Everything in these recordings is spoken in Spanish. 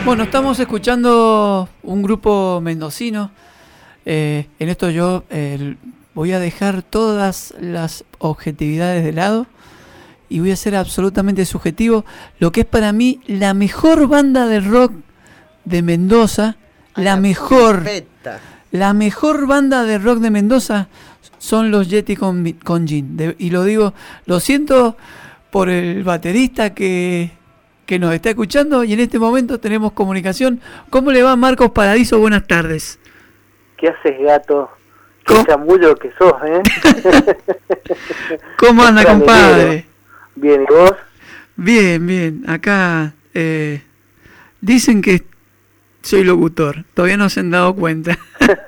Bueno, estamos escuchando un grupo mendocino. En esto yo voy a dejar todas las objetividades de lado y voy a ser absolutamente subjetivo. Lo que es para mí la mejor banda de rock de Mendoza, la mejor banda de rock de Mendoza son los Yeti con Gin. Y lo digo, lo siento por el baterista que nos está escuchando, y en este momento tenemos comunicación. ¿Cómo le va, Marcos Paradiso? Buenas tardes. ¿Qué haces, gato? Qué chamullo que sos, ¿eh? ¿Cómo anda, compadre? Bien, ¿y vos? Bien. Acá dicen que soy locutor. Todavía no se han dado cuenta.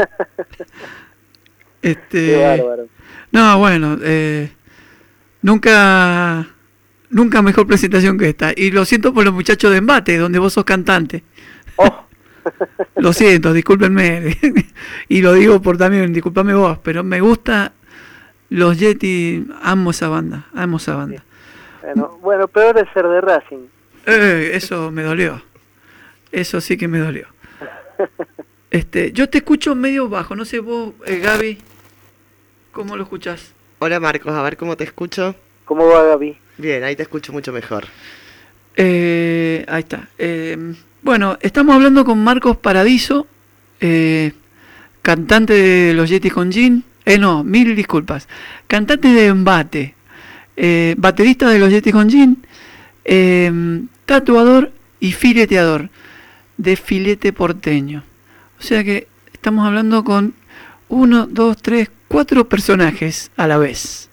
Qué bárbaro. No, bueno, nunca mejor presentación que esta. Y lo siento por los muchachos de Embate, donde vos sos cantante. Oh. Lo siento, discúlpenme. Y lo digo por también, discúlpame vos, pero me gusta los Yeti, amo esa banda. Sí. Bueno, peor es ser de Racing. Eso me dolió. Eso sí que me dolió. Yo te escucho medio bajo, no sé vos, Gaby, ¿cómo lo escuchás? Hola, Marcos, a ver cómo te escucho. ¿Cómo va, Gaby? Bien, ahí te escucho mucho mejor. Ahí está. Bueno, estamos hablando con Marcos Paradiso, cantante de los Yeti con Gin. Mil disculpas. Cantante de Embate, baterista de los Yeti con Gin, tatuador y fileteador de Filete Porteño. O sea que estamos hablando con 1, 2, 3, 4 personajes a la vez.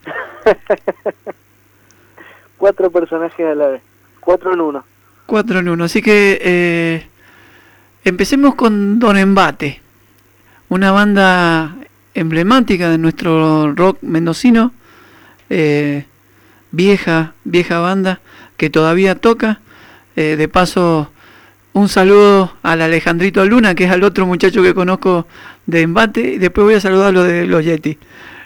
4 personajes a la vez. 4 en 1. 4 en 1. Así que empecemos con Don Embate, una banda emblemática de nuestro rock mendocino, vieja banda que todavía toca. De paso, un saludo al Alejandrito Luna, que es el otro muchacho que conozco de Embate, y después voy a saludar a lo de los Yeti.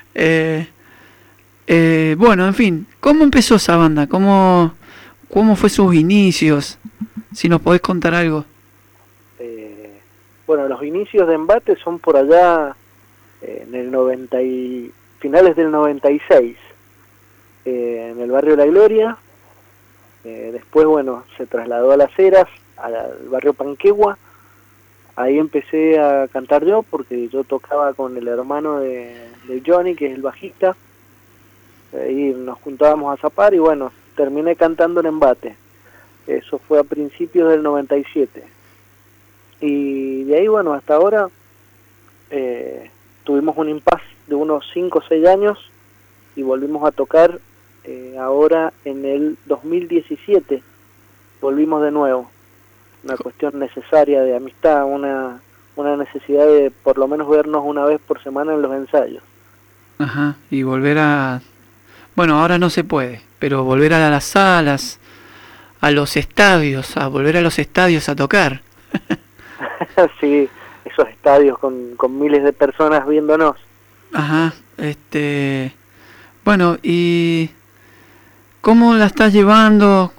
Bueno, en fin, ¿cómo empezó esa banda? ¿Cómo fue sus inicios? Si nos podés contar algo. Bueno, los inicios de Embate son por allá en el finales del 96, en el barrio La Gloria. Después, bueno, se trasladó a Las Heras, al barrio Panquegua. Ahí empecé a cantar yo, porque yo tocaba con el hermano de Johnny, que es el bajista. Ahí nos juntábamos a zapar y bueno, terminé cantando en Embate. Eso fue a principios del 97. Y de ahí, bueno, hasta ahora tuvimos un impasse de unos 5 o 6 años y volvimos a tocar ahora en el 2017. Volvimos de nuevo. Una cuestión necesaria de amistad, una necesidad de por lo menos vernos una vez por semana en los ensayos. Ajá, y volver a... Bueno, ahora no se puede, pero volver a las salas, a los estadios, a tocar. Sí, esos estadios con miles de personas viéndonos. Ajá, bueno, ¿y cómo la estás llevando?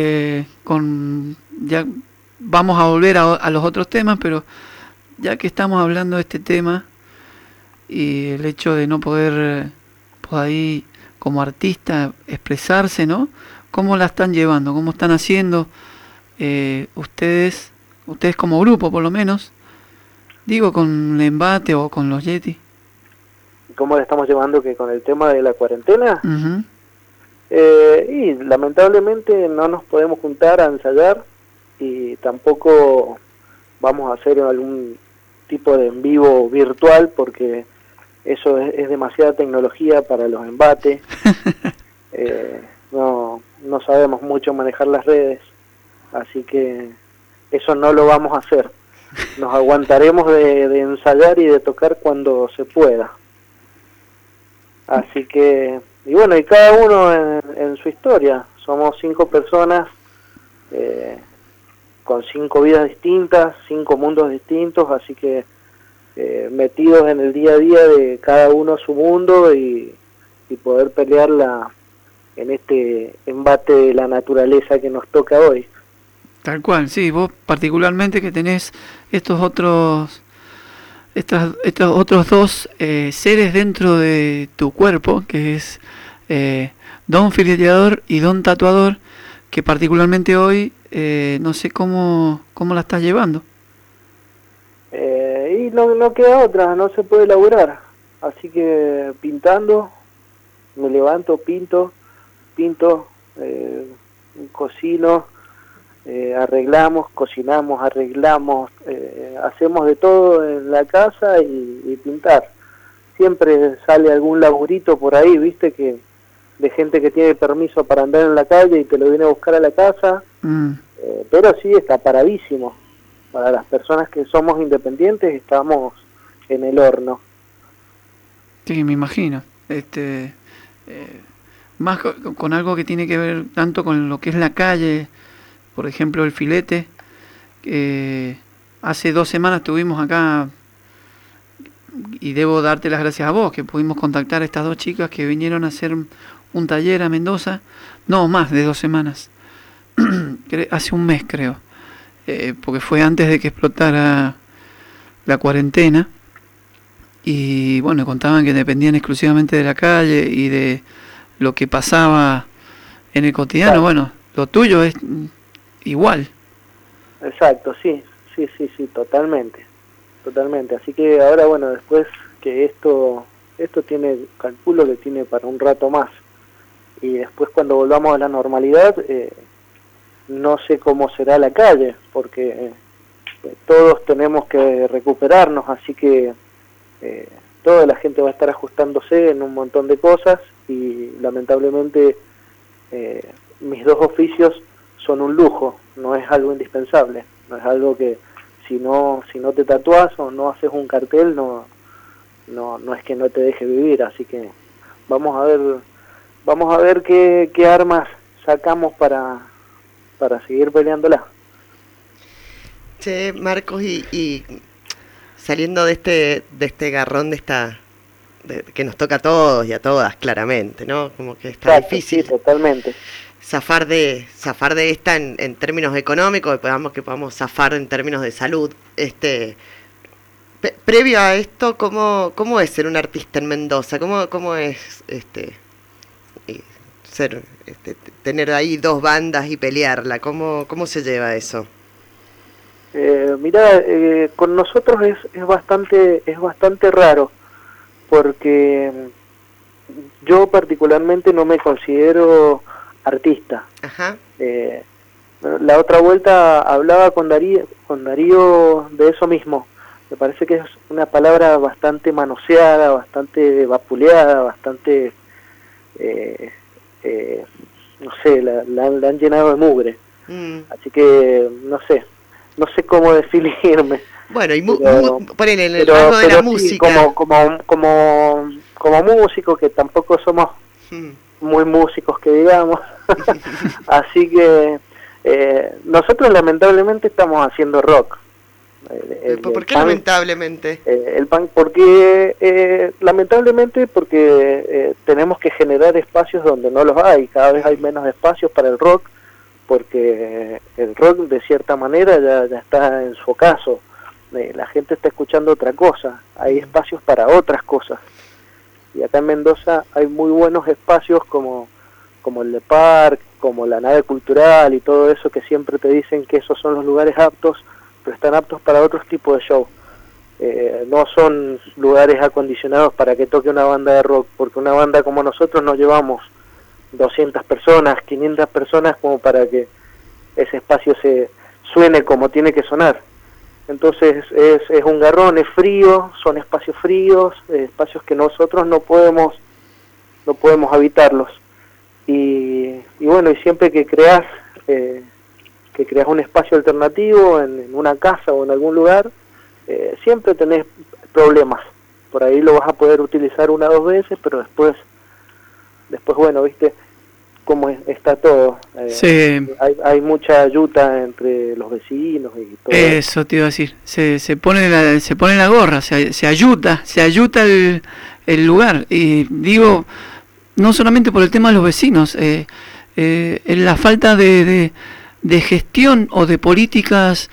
Ya vamos a volver a los otros temas, pero ya que estamos hablando de este tema y el hecho de no poder por ahí como artista expresarse, ¿no? ¿Cómo la están llevando? ¿Cómo están haciendo ustedes como grupo, por lo menos? Digo, con Embate o con los Yeti. ¿Cómo la estamos llevando que con el tema de la cuarentena? Uh-huh. Y lamentablemente no nos podemos juntar a ensayar y tampoco vamos a hacer algún tipo de en vivo virtual porque eso es demasiada tecnología para los embates. No sabemos mucho manejar las redes, así que eso no lo vamos a hacer. Nos aguantaremos de ensayar y de tocar cuando se pueda. Así que, y bueno, y cada uno en su historia. Somos 5 personas con 5 vidas distintas, 5 mundos distintos, así que metidos en el día a día de cada uno su mundo y poder pelearla en este embate de la naturaleza que nos toca hoy. Tal cual, sí, vos particularmente que tenés estos otros dos seres dentro de tu cuerpo, que es don fileteador y don tatuador, que particularmente hoy no sé cómo la estás llevando. Y no queda otra, no se puede laburar, así que pintando, me levanto, pinto, cocino, arreglamos, cocinamos, hacemos de todo en la casa y pintar. Siempre sale algún laburito por ahí, viste, que de gente que tiene permiso para andar en la calle y te lo viene a buscar a la casa, pero sí está paradísimo. Para las personas que somos independientes estamos en el horno. Sí, me imagino. Más con algo que tiene que ver tanto con lo que es la calle, por ejemplo el filete. Hace 2 semanas estuvimos acá y debo darte las gracias a vos, que pudimos contactar a estas 2 chicas que vinieron a hacer un taller a Mendoza. No, más de 2 semanas. Hace un mes creo. Porque fue antes de que explotara la cuarentena. Y bueno, contaban que dependían exclusivamente de la calle y de lo que pasaba en el cotidiano. Claro. Bueno, lo tuyo es igual. Exacto, sí, totalmente. Así que ahora, bueno, después que esto tiene, calculo que tiene para un rato más. Y después cuando volvamos a la normalidad, no sé cómo será la calle, porque todos tenemos que recuperarnos, así que toda la gente va a estar ajustándose en un montón de cosas y lamentablemente mis 2 oficios son un lujo, no es algo indispensable, no es algo que si no te tatuás o no haces un cartel no es que no te deje vivir, así que vamos a ver qué armas sacamos para seguir peleándola. Che, Marcos, y saliendo de este garrón que nos toca a todos y a todas, claramente, ¿no? Como que está difícil. Sí, totalmente. Zafar de esta en términos económicos, que podamos zafar en términos de salud. Previo a esto, ¿cómo es ser un artista en Mendoza? ¿Cómo es tener ahí 2 bandas y pelearla? ¿Cómo se lleva eso? Mirá, con nosotros es bastante raro, porque yo particularmente no me considero artista. Ajá. La otra vuelta hablaba con Darío de eso mismo. Me parece que es una palabra bastante manoseada, bastante vapuleada, bastante no sé, la han llenado de mugre. Así que no sé cómo definirme. Bueno, y ponele en el rasgo de la música. Sí, como músico, que tampoco somos muy músicos que digamos. Así que nosotros lamentablemente estamos haciendo rock. ¿Por qué lamentablemente? El punk, lamentablemente porque tenemos que generar espacios donde no los hay. Cada vez hay menos espacios para el rock, porque el rock de cierta manera ya está en su ocaso. La gente está escuchando otra cosa, hay espacios para otras cosas. Y acá en Mendoza hay muy buenos espacios como el de Park, como la nave cultural y todo eso, que siempre te dicen que esos son los lugares aptos, pero están aptos para otros tipos de show. No son lugares acondicionados para que toque una banda de rock, porque una banda como nosotros no llevamos 200 personas, 500 personas como para que ese espacio se suene como tiene que sonar. Entonces es un garrón, es frío, son espacios fríos, espacios que nosotros no podemos habitarlos. Y bueno, y siempre que creas un espacio alternativo en una casa o en algún lugar, siempre tenés problemas. Por ahí lo vas a poder utilizar 1 o 2 veces, pero después bueno, viste cómo está todo. Sí. Hay mucha ayuda entre los vecinos y todo. Eso te iba a decir. Se pone la gorra, se ayuda el lugar. Y digo, no solamente por el tema de los vecinos, la falta de de gestión o de políticas,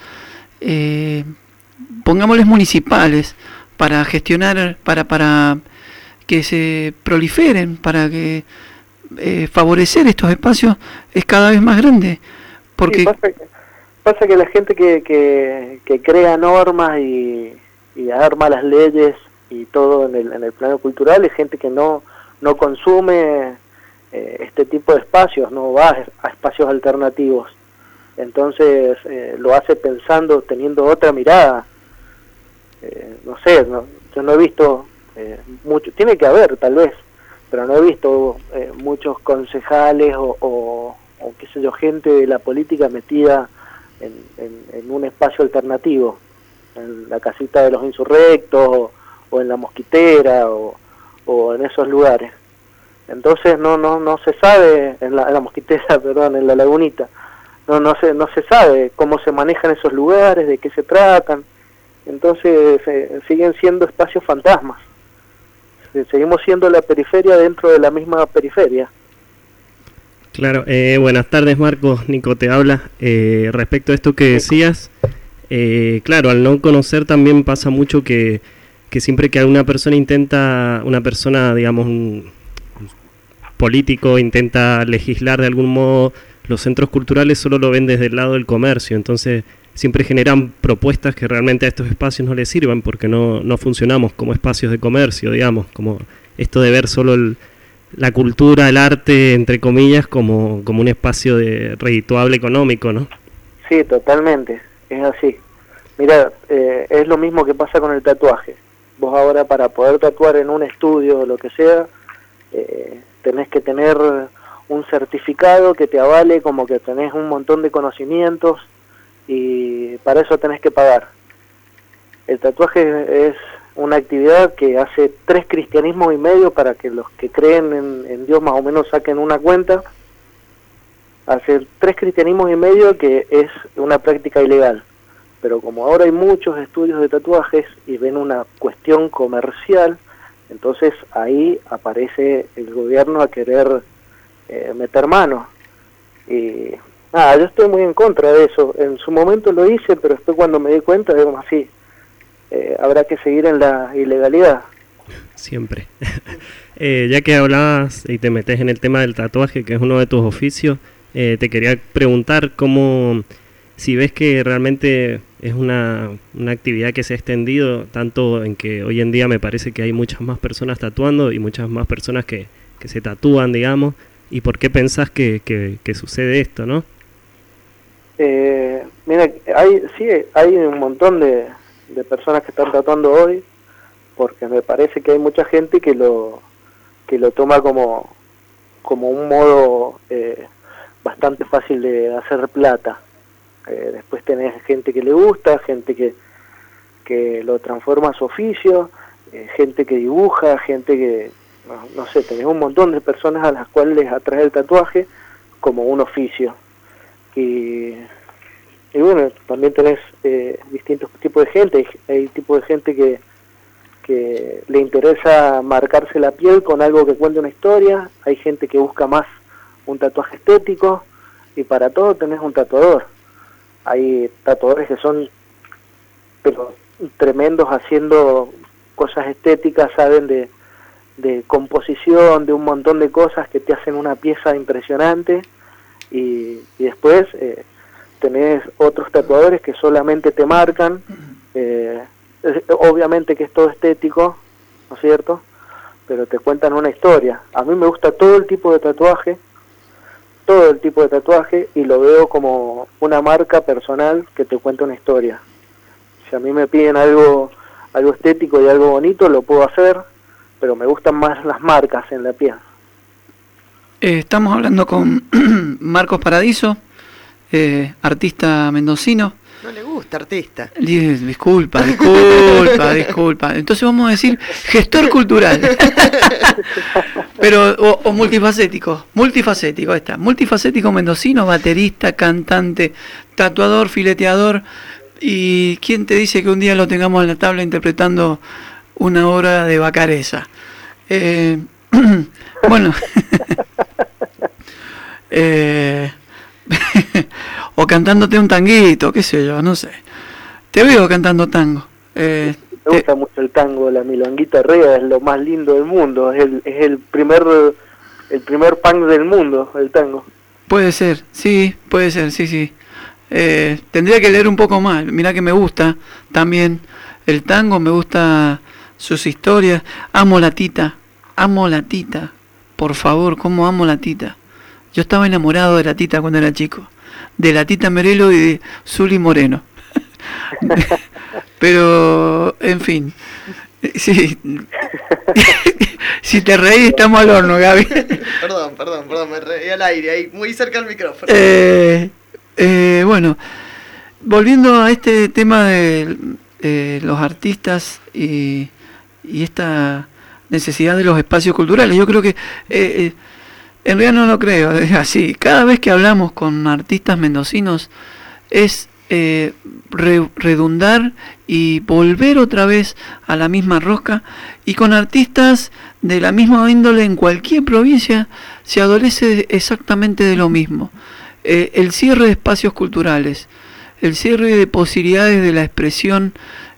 pongámosles municipales, para gestionar, para que se proliferen, para que favorecer estos espacios es cada vez más grande. Porque sí, pasa que la gente que crea normas y arma las leyes y todo en el plano cultural es gente que no consume este tipo de espacios, no va a espacios alternativos. Entonces lo hace pensando, teniendo otra mirada. No sé, yo no he visto mucho, tiene que haber tal vez, pero no he visto muchos concejales o qué sé yo, gente de la política metida en un espacio alternativo, en la casita de los insurrectos o en la Mosquitera o en esos lugares. Entonces no se sabe, en la Mosquitera, perdón, en la Lagunita, no se sabe cómo se manejan esos lugares, de qué se tratan. Entonces siguen siendo espacios fantasmas. Seguimos siendo la periferia dentro de la misma periferia. Claro, buenas tardes Marcos, Nico te habla. Respecto a esto que decías, claro, al no conocer también pasa mucho que siempre que una persona, digamos, un político intenta legislar de algún modo, los centros culturales solo lo ven desde el lado del comercio, entonces siempre generan propuestas que realmente a estos espacios no les sirvan porque no funcionamos como espacios de comercio, digamos, como esto de ver solo la cultura, el arte, entre comillas, como un espacio de redituable económico, ¿no? Sí, totalmente, es así. Mira, es lo mismo que pasa con el tatuaje. Vos ahora para poder tatuar en un estudio o lo que sea, tenés que tener un certificado que te avale como que tenés un montón de conocimientos y para eso tenés que pagar. El tatuaje es una actividad que hace 3 cristianismos y medio para que los que creen en Dios más o menos saquen una cuenta. Hace 3 cristianismos y medio que es una práctica ilegal. Pero como ahora hay muchos estudios de tatuajes y ven una cuestión comercial, entonces ahí aparece el gobierno a querer meter mano. Y yo estoy muy en contra de eso. En su momento lo hice, pero después cuando me di cuenta, digo así, habrá que seguir en la ilegalidad. Siempre. Ya que hablabas y te metes en el tema del tatuaje, que es uno de tus oficios, te quería preguntar si ves que realmente es una actividad que se ha extendido, tanto en que hoy en día me parece que hay muchas más personas tatuando y muchas más personas que se tatúan, digamos, y por qué pensás que sucede esto, ¿no? Mira, hay un montón de personas que están tatuando hoy, porque me parece que hay mucha gente que lo toma como un modo bastante fácil de hacer plata. Después tenés gente que le gusta, gente que lo transforma a su oficio, gente que dibuja, gente que, no sé, tenés un montón de personas a las cuales les atrae el tatuaje como un oficio. Y bueno, también tenés distintos tipos de gente. Hay tipos de gente que le interesa marcarse la piel con algo que cuente una historia. Hay gente que busca más un tatuaje estético, y para todo tenés un tatuador. Hay tatuadores que son pero tremendos haciendo cosas estéticas, saben de composición, de un montón de cosas que te hacen una pieza impresionante. Y después tenés otros tatuadores que solamente te marcan, obviamente que es todo estético, ¿no es cierto?, pero te cuentan una historia. A mí me gusta todo el tipo de tatuaje, y lo veo como una marca personal que te cuenta una historia. Si a mí me piden algo estético y algo bonito, lo puedo hacer, pero me gustan más las marcas en la piel. Estamos hablando con Marcos Paradiso, artista mendocino. No le gusta artista. Disculpa. Entonces vamos a decir gestor cultural. Pero o multifacético, ahí está. Multifacético mendocino, baterista, cantante, tatuador, fileteador. ¿Y quién te dice que un día lo tengamos en la tabla interpretando una obra de Bacareza? Bueno. o cantándote un tanguito, qué sé yo, no sé. Te veo cantando tango. Me gusta mucho el tango, la milonguita arriba es lo más lindo del mundo, es el primer punk del mundo, el tango. Puede ser, sí, sí. Tendría que leer un poco más. Mirá que me gusta también el tango, me gusta sus historias. Amo la Tita. Por favor, cómo amo la Tita. Yo estaba enamorado de la Tita cuando era chico. De la Tita Merelo y de Zuli Moreno. Pero, en fin. Sí. Si te reís, estamos al horno, Gaby. Perdón, me reí al aire, ahí muy cerca del micrófono. Bueno, volviendo a este tema de los artistas y esta necesidad de los espacios culturales, yo creo que en realidad no lo creo, es así. Cada vez que hablamos con artistas mendocinos es redundar y volver otra vez a la misma rosca, y con artistas de la misma índole en cualquier provincia se adolece exactamente de lo mismo. El cierre de espacios culturales, el cierre de posibilidades de la expresión,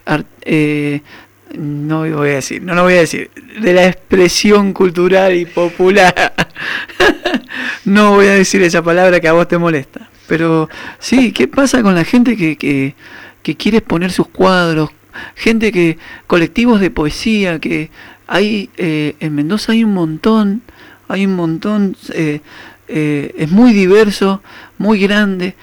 no lo voy a decir, de la expresión cultural y popular. No voy a decir esa palabra que a vos te molesta. Pero sí, ¿qué pasa con la gente que quiere exponer sus cuadros? Colectivos de poesía, que hay en Mendoza hay un montón, es muy diverso, muy grande.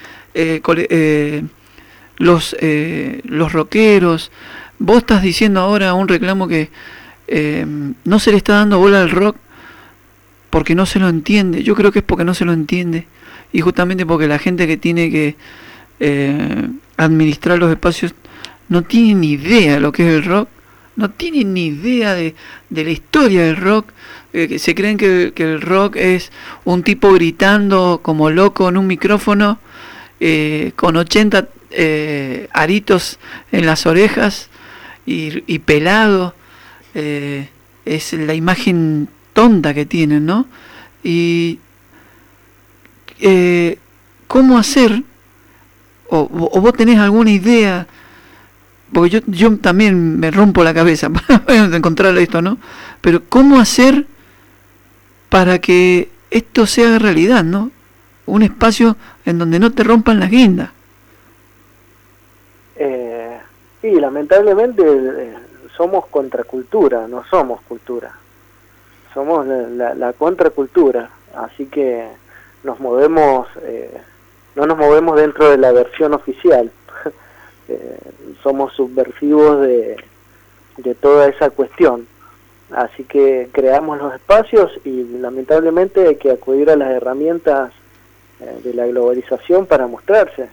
Los rockeros, vos estás diciendo ahora un reclamo que no se le está dando bola al rock porque no se lo entiende. Yo creo que es porque no se lo entiende, y justamente porque la gente que tiene que administrar los espacios no tiene ni idea de lo que es el rock, no tiene ni idea de la historia del rock. Se creen que el rock es un tipo gritando como loco en un micrófono, con 80 aritos en las orejas y pelado. Es la imagen tonta que tienen, ¿no? Y ¿cómo hacer? O vos tenés alguna idea, porque yo también me rompo la cabeza para encontrar esto, ¿no? Pero ¿cómo hacer para que esto sea realidad, ¿no? Un espacio en donde no te rompan las guindas. Sí, lamentablemente somos contracultura, no somos cultura. Somos la contracultura, así que nos movemos, no nos movemos dentro de la versión oficial. Somos subversivos de toda esa cuestión. Así que creamos los espacios y lamentablemente hay que acudir a las herramientas de la globalización para mostrarse.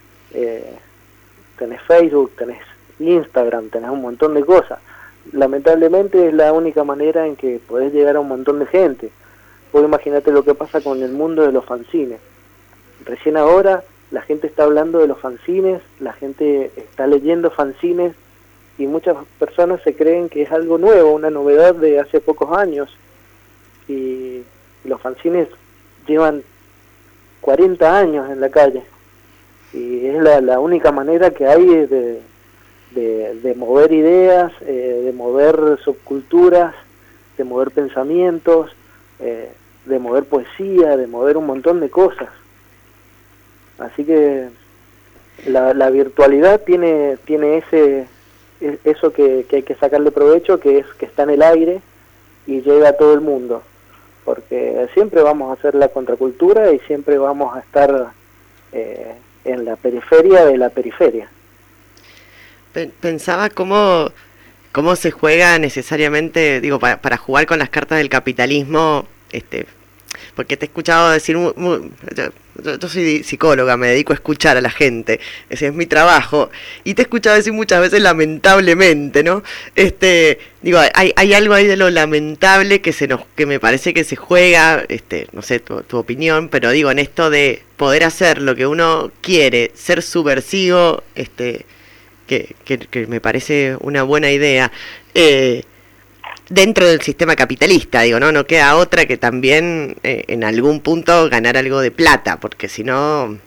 Tenés Facebook, tenés Instagram, tenés un montón de cosas. Lamentablemente es la única manera en que podés llegar a un montón de gente. Vos imaginate lo que pasa con el mundo de los fanzines. Recién ahora la gente está hablando de los fanzines, la gente está leyendo fanzines y muchas personas se creen que es algo nuevo, una novedad de hace pocos años. Y los fanzines llevan 40 años en la calle. Y es la única manera que hay de mover ideas, de mover subculturas, de mover pensamientos, de mover poesía, de mover un montón de cosas. Así que la virtualidad tiene eso que hay que sacarle provecho, que es que está en el aire y llega a todo el mundo, porque siempre vamos a hacer la contracultura y siempre vamos a estar en la periferia de la periferia. Pensaba cómo se juega necesariamente, digo, para jugar con las cartas del capitalismo, porque te he escuchado decir, yo soy psicóloga, me dedico a escuchar a la gente, ese es mi trabajo, y te he escuchado decir muchas veces lamentablemente, ¿no? Digo, hay algo ahí de lo lamentable que me parece que se juega, no sé tu opinión, pero digo, en esto de poder hacer lo que uno quiere, ser subversivo, que me parece una buena idea, dentro del sistema capitalista, digo, no queda otra que también en algún punto ganar algo de plata, porque si no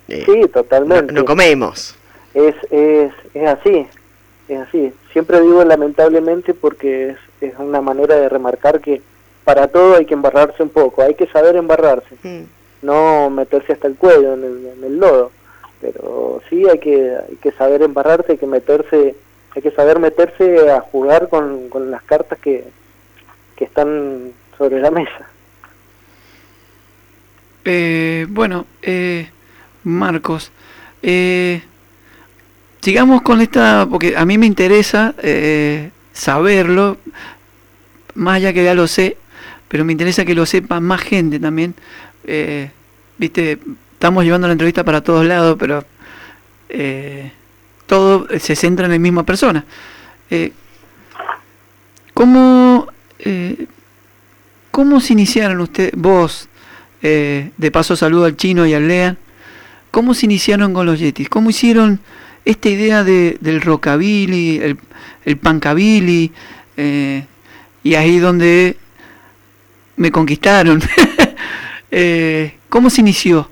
Sí, totalmente. No comemos. Es así, es así. Siempre digo lamentablemente porque es una manera de remarcar que para todo hay que embarrarse un poco, hay que saber embarrarse, no meterse hasta el cuello en el lodo, pero sí hay que saber embarrarse, hay que saber meterse a jugar con las cartas que están sobre la mesa. Bueno, Marcos, sigamos con esta, porque a mí me interesa saberlo, más allá que ya lo sé, pero me interesa que lo sepa más gente también. Viste, estamos llevando la entrevista para todos lados, pero todo se centra en la misma persona. ¿Cómo se iniciaron vos, de paso saludo al Chino y al Lean, cómo se iniciaron con los Yetis? ¿Cómo hicieron esta idea del rockabilly, el punkabilly, y ahí donde me conquistaron? ¿Cómo se inició?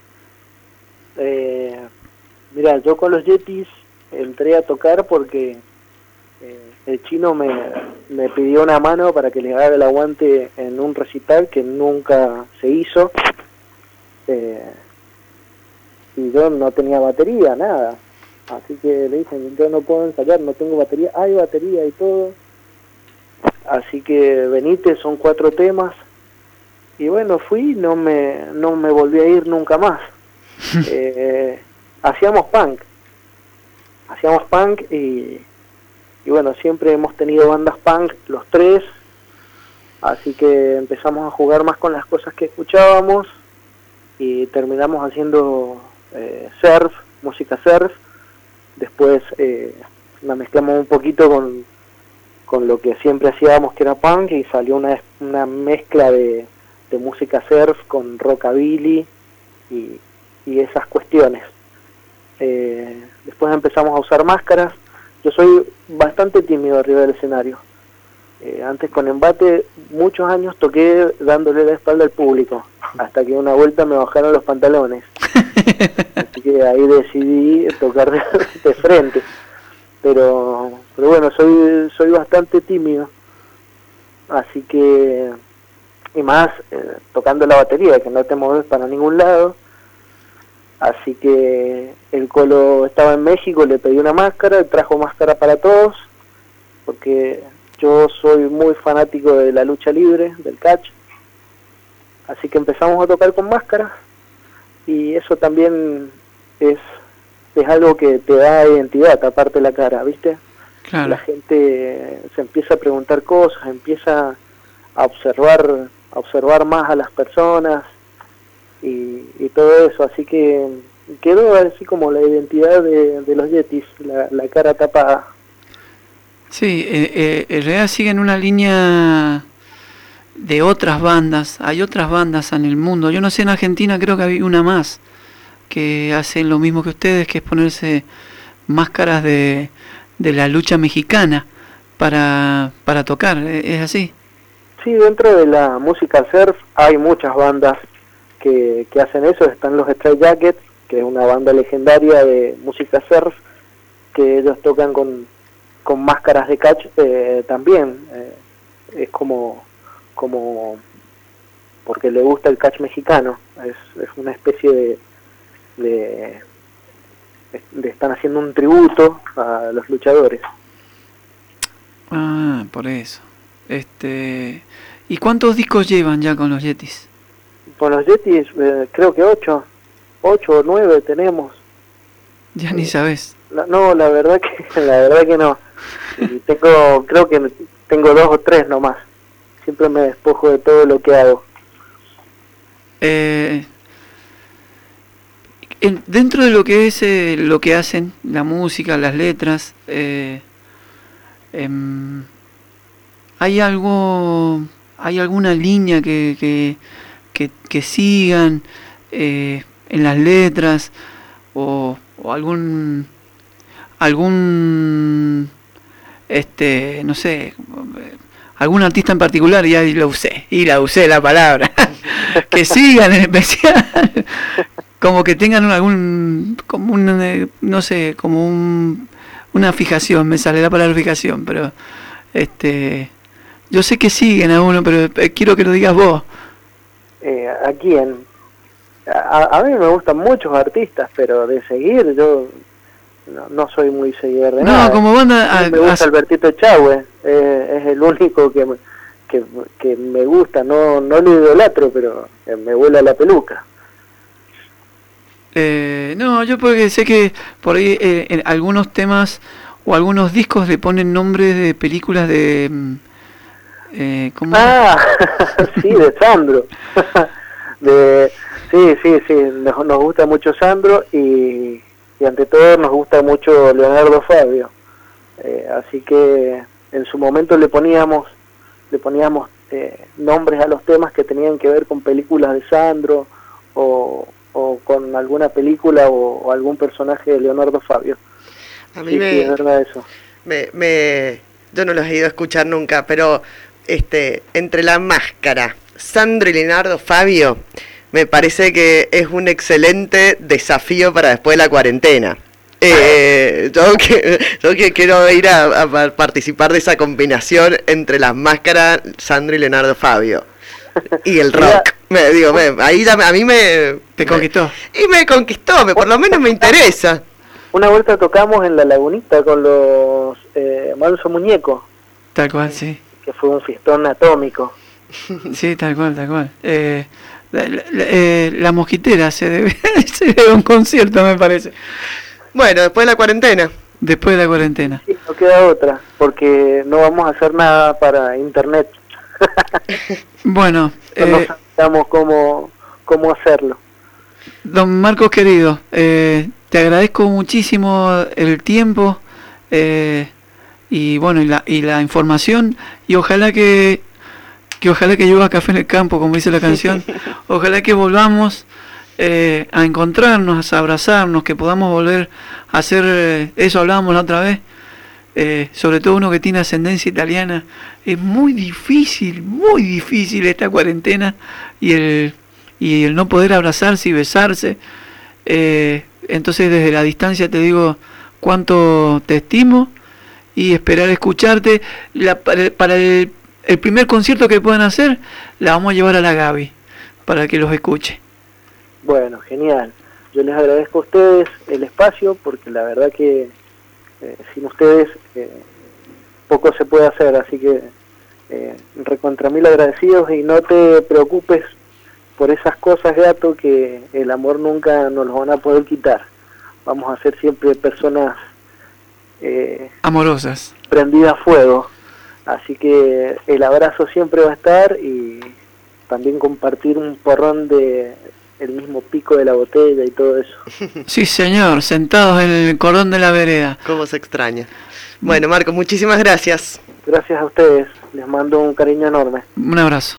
Mira, yo con los Yetis entré a tocar porque el Chino me pidió una mano para que le haga el aguante en un recital que nunca se hizo, y yo no tenía batería, nada, así que le dije, yo no puedo ensayar, no tengo batería, hay batería y todo, así que venite, son 4 temas, y bueno, fui, no me volví a ir nunca más. Hacíamos punk y bueno, siempre hemos tenido bandas punk los 3, así que empezamos a jugar más con las cosas que escuchábamos y terminamos haciendo surf, música surf. Después la mezclamos un poquito con lo que siempre hacíamos, que era punk, y salió una mezcla de música surf con rockabilly y esas cuestiones. Después empezamos a usar máscaras. Yo soy bastante tímido arriba del escenario. Antes con Embate, muchos años toqué dándole la espalda al público, hasta que una vuelta me bajaron los pantalones. Así que ahí decidí tocar de frente. Pero bueno, soy bastante tímido. Así que, y más tocando la batería, que no te mueves para ningún lado. Así que el Colo estaba en México, le pedí una máscara, trajo máscara para todos, porque yo soy muy fanático de la lucha libre, del catch. Así que empezamos a tocar con máscara, y eso también es algo que te da identidad, taparte la cara, ¿viste? Claro. La gente se empieza a preguntar cosas, empieza a observar más a las personas, y todo eso, así que quedó así como la identidad de los Yetis, la cara tapada. Sí, en realidad siguen una línea de otras bandas, hay otras bandas en el mundo, yo no sé, en Argentina creo que hay una más que hacen lo mismo que ustedes, que es ponerse máscaras de la lucha mexicana para tocar, ¿es así? Sí, dentro de la música surf hay muchas bandas que hacen eso. Están los Stray Jackets, que es una banda legendaria de música surf, que ellos tocan con máscaras de catch también. Es como porque le gusta el catch mexicano, es una especie de están haciendo un tributo a los luchadores. Ah, por eso. ¿Y cuántos discos llevan ya con los Yetis? Con los Yetis creo que 8 o 9 tenemos. Ya ni sabes. No, la verdad que no. Creo que tengo 2 o 3 nomás. Siempre me despojo de todo lo que hago. Dentro de lo que es lo que hacen, la música, las letras, ¿hay alguna línea que sigan en las letras o algún no sé, algún artista en particular? La usé la palabra que sigan en especial? como que tengan algún, como un, no sé, como una fijación, me sale la palabra fijación, pero yo sé que siguen a uno, pero quiero que lo digas vos. ¿A quién? A mí me gustan muchos artistas, pero de seguir yo no soy muy seguidor de nada. No, como banda... me gusta Albertito Echagüe, es el único que me gusta, no lo idolatro, pero me vuela la peluca. No, yo porque sé que por ahí en algunos temas o algunos discos le ponen nombres de películas de... ¿cómo? Sí, de Sandro. Sí, nos gusta mucho Sandro y ante todo nos gusta mucho Leonardo Fabio. Así que en su momento le poníamos nombres a los temas que tenían que ver con películas de Sandro o con alguna película o algún personaje de Leonardo Fabio. A mí sí, es verdad eso. Yo no los he ido a escuchar nunca, pero entre La Máscara, Sandro y Leonardo Fabio, me parece que es un excelente desafío para después de la cuarentena. Yo que quiero ir a participar de esa combinación entre Las Máscaras, Sandro y Leonardo Fabio. Y el rock. Ahí a mí te conquistó. Y me conquistó, por lo menos me interesa. Una vuelta tocamos en La Lagunita con los Manso Muñeco. Tal cual, sí. Que fue un fiestón atómico. Sí, tal cual. La Mosquitera se debe un concierto, me parece. Bueno, después de la cuarentena. Después de la cuarentena. Sí, no queda otra, porque no vamos a hacer nada para internet. Bueno, no sabemos cómo hacerlo. Don Marcos querido, te agradezco muchísimo el tiempo y bueno y la información, y ojalá que llueva café en el campo, como dice la canción. Ojalá que volvamos a encontrarnos, a abrazarnos, que podamos volver a hacer eso. Hablábamos la otra vez, sobre todo uno que tiene ascendencia italiana. Es muy difícil esta cuarentena y el no poder abrazarse y besarse. Entonces desde la distancia te digo cuánto te estimo y esperar escucharte. Para el primer concierto que puedan hacer, la vamos a llevar a la Gaby para que los escuche. Bueno, genial. Yo les agradezco a ustedes el espacio, porque la verdad que sin ustedes poco se puede hacer, así que recontra mil agradecidos, y no te preocupes por esas cosas, gato, que el amor nunca nos lo van a poder quitar. Vamos a ser siempre personas amorosas, prendidas a fuego. Así que el abrazo siempre va a estar, y también compartir un porrón de el mismo pico de la botella y todo eso. Sí, señor, sentados en el cordón de la vereda. Cómo se extraña. Bueno, Marcos, muchísimas gracias. Gracias a ustedes, les mando un cariño enorme. Un abrazo.